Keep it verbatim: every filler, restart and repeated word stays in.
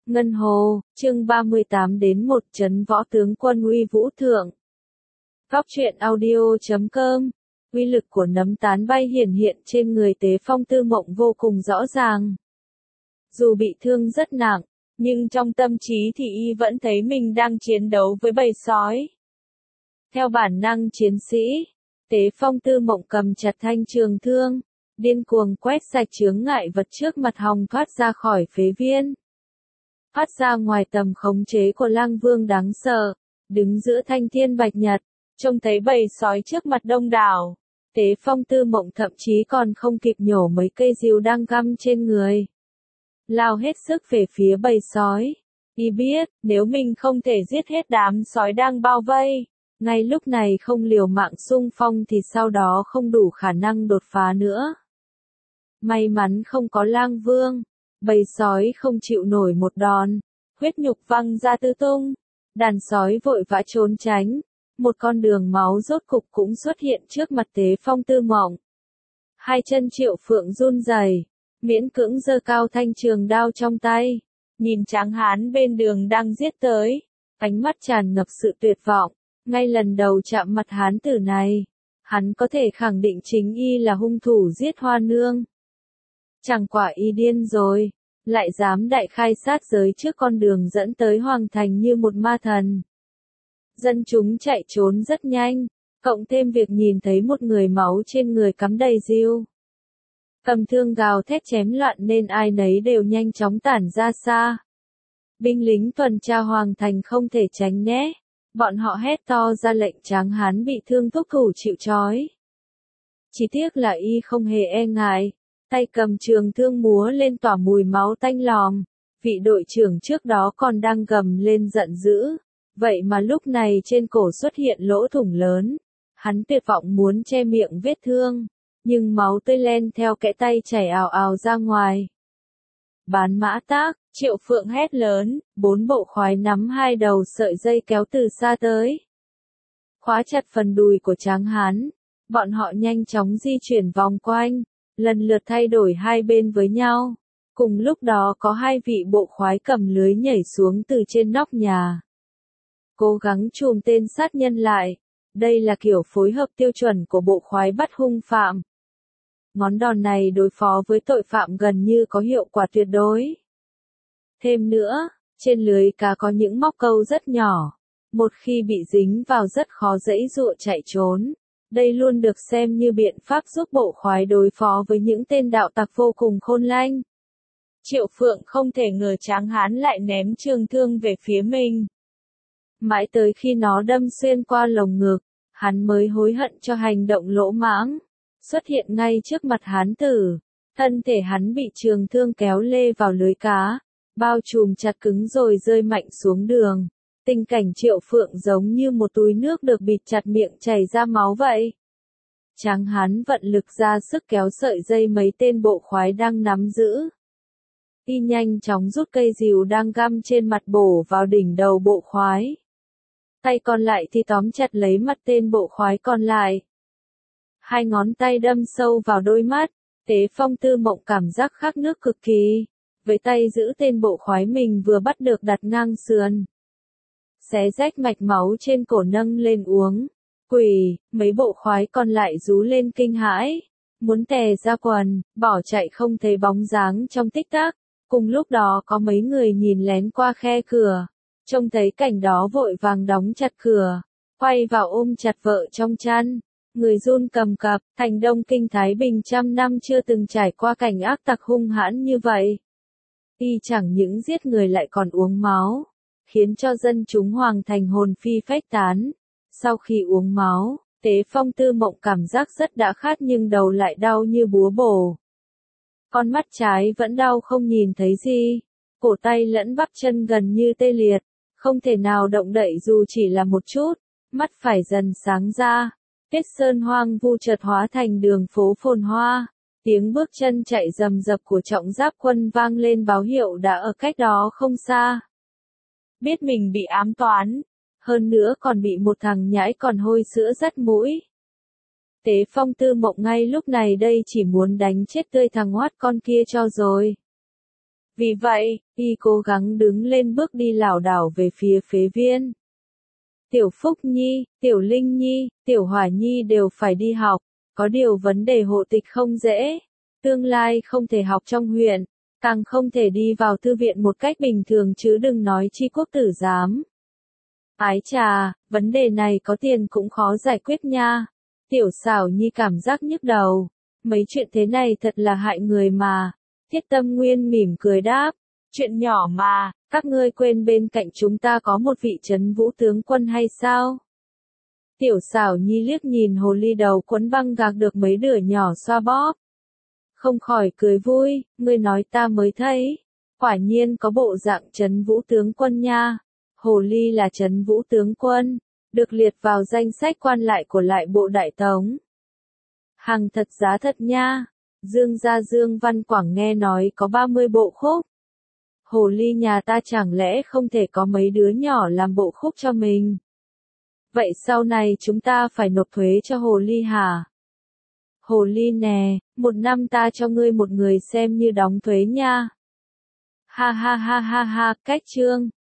Ngân Hồ, chương ba mươi tám đến một trấn võ tướng quân uy vũ thượng. Góc truyện audio chấm com. Uy lực của nấm tán bay hiển hiện trên người Tế Phong Tư Mộng vô cùng rõ ràng. Dù bị thương rất nặng, nhưng trong tâm trí thì y vẫn thấy mình đang chiến đấu với bầy sói. Theo bản năng chiến sĩ, Tế Phong Tư Mộng cầm chặt thanh trường thương, điên cuồng quét sạch chướng ngại vật trước mặt hòng thoát ra khỏi phế viên. Thoát ra ngoài tầm khống chế của Lang Vương đáng sợ, đứng giữa thanh thiên bạch nhật, trông thấy bầy sói trước mặt đông đảo. Tế Phong Tư Mộng thậm chí còn không kịp nhổ mấy cây rìu đang găm trên người. Lao hết sức về phía bầy sói. Y biết, nếu mình không thể giết hết đám sói đang bao vây, ngay lúc này không liều mạng xung phong thì sau đó không đủ khả năng đột phá nữa. May mắn không có Lang Vương, bầy sói không chịu nổi một đòn, huyết nhục văng ra tứ tung, đàn sói vội vã trốn tránh, một con đường máu rốt cục cũng xuất hiện trước mặt Tế Phong Tư Mộng. Hai chân Triệu Phượng run rẩy, miễn cưỡng giơ cao thanh trường đao trong tay, nhìn tráng hán bên đường đang giết tới, ánh mắt tràn ngập sự tuyệt vọng. Ngay lần đầu chạm mặt hán tử này, hắn có thể khẳng định chính y là hung thủ giết Hoa Nương. Chẳng quả y điên rồi, lại dám đại khai sát giới trước con đường dẫn tới Hoàng Thành như một ma thần. Dân chúng chạy trốn rất nhanh, cộng thêm việc nhìn thấy một người máu trên người cắm đầy rìu, cầm thương gào thét chém loạn nên ai nấy đều nhanh chóng tản ra xa. Binh lính tuần tra Hoàng Thành không thể tránh né, bọn họ hét to ra lệnh tráng hán bị thương thúc thủ chịu trói. Chỉ tiếc là y không hề e ngại, tay cầm trường thương múa lên tỏa mùi máu tanh lòm. Vị đội trưởng trước đó còn đang gầm lên giận dữ, vậy mà lúc này trên cổ xuất hiện lỗ thủng lớn. Hắn tuyệt vọng muốn che miệng vết thương, nhưng máu tươi len theo kẽ tay chảy ào ào ra ngoài. Bán mã tác, Triệu Phượng hét lớn, bốn bộ khoái nắm hai đầu sợi dây kéo từ xa tới. Khóa chặt phần đùi của tráng hán, bọn họ nhanh chóng di chuyển vòng quanh, lần lượt thay đổi hai bên với nhau. Cùng lúc đó có hai vị bộ khoái cầm lưới nhảy xuống từ trên nóc nhà, cố gắng chùm tên sát nhân lại. Đây là kiểu phối hợp tiêu chuẩn của bộ khoái bắt hung phạm. Ngón đòn này đối phó với tội phạm gần như có hiệu quả tuyệt đối. Thêm nữa, trên lưới cá có những móc câu rất nhỏ, một khi bị dính vào rất khó giãy giụa chạy trốn. Đây luôn được xem như biện pháp giúp bộ khoái đối phó với những tên đạo tặc vô cùng khôn lanh. Triệu Phượng không thể ngờ tráng hán lại ném trường thương về phía mình. Mãi tới khi nó đâm xuyên qua lồng ngực, hắn mới hối hận cho hành động lỗ mãng. Xuất hiện ngay trước mặt hán tử, thân thể hắn bị trường thương kéo lê vào lưới cá, bao trùm chặt cứng rồi rơi mạnh xuống đường. Tình cảnh Triệu Phượng giống như một túi nước được bịt chặt miệng chảy ra máu vậy. Tráng hán vận lực ra sức kéo sợi dây mấy tên bộ khoái đang nắm giữ. Y nhanh chóng rút cây rìu đang găm trên mặt bổ vào đỉnh đầu bộ khoái. Tay còn lại thì tóm chặt lấy mặt tên bộ khoái còn lại. Hai ngón tay đâm sâu vào đôi mắt, Tế Phong Tư Mộng cảm giác khát nước cực kỳ. Với tay giữ tên bộ khoái mình vừa bắt được đặt ngang sườn, xé rách mạch máu trên cổ nâng lên uống. Quỷ, mấy bộ khoái còn lại rú lên kinh hãi, muốn tè ra quần, bỏ chạy không thấy bóng dáng trong tích tắc. Cùng lúc đó có mấy người nhìn lén qua khe cửa, trông thấy cảnh đó vội vàng đóng chặt cửa, quay vào ôm chặt vợ trong chăn. Người run cầm cập, thành Đông Kinh Thái Bình trăm năm chưa từng trải qua cảnh ác tặc hung hãn như vậy. Y chẳng những giết người lại còn uống máu, khiến cho dân chúng Hoàng Thành hồn phi phách tán. Sau khi uống máu, Tế Phong Tư Mộng cảm giác rất đã khát nhưng đầu lại đau như búa bổ. Con mắt trái vẫn đau không nhìn thấy gì, cổ tay lẫn bắp chân gần như tê liệt, không thể nào động đậy dù chỉ là một chút, mắt phải dần sáng ra. Tuyết sơn hoang vu chợt hóa thành đường phố phồn hoa, tiếng bước chân chạy rầm rập của trọng giáp quân vang lên báo hiệu đã ở cách đó không xa. Biết mình bị ám toán, hơn nữa còn bị một thằng nhãi còn hôi sữa dắt mũi. Tế Phong Tư Mộng ngay lúc này đây chỉ muốn đánh chết tươi thằng hoát con kia cho rồi. Vì vậy, y cố gắng đứng lên bước đi lảo đảo về phía phế viên. Tiểu Phúc Nhi, Tiểu Linh Nhi, Tiểu Hỏa Nhi đều phải đi học, có điều vấn đề hộ tịch không dễ. Tương lai không thể học trong huyện, càng không thể đi vào thư viện một cách bình thường chứ đừng nói chi quốc tử giám. Ái chà, vấn đề này có tiền cũng khó giải quyết nha. Tiểu Xảo Nhi cảm giác nhức đầu. Mấy chuyện thế này thật là hại người mà. Thiết Tâm Nguyên mỉm cười đáp. Chuyện nhỏ mà, các ngươi quên bên cạnh chúng ta có một vị trấn vũ tướng quân hay sao? Tiểu Xảo Nhi liếc nhìn hồ ly đầu quấn băng gạc được mấy đửa nhỏ xoa bóp. Không khỏi cười vui, ngươi nói ta mới thấy. Quả nhiên có bộ dạng trấn vũ tướng quân nha. Hồ ly là trấn vũ tướng quân, được liệt vào danh sách quan lại của lại bộ Đại Tống. Hàng thật giá thật nha. Dương gia Dương Văn Quảng nghe nói có ba mươi bộ khúc. Hồ ly nhà ta chẳng lẽ không thể có mấy đứa nhỏ làm bộ khúc cho mình? Vậy sau này chúng ta phải nộp thuế cho hồ ly hả? Hồ ly nè, một năm ta cho ngươi một người xem như đóng thuế nha. Ha ha ha ha ha, cách chương.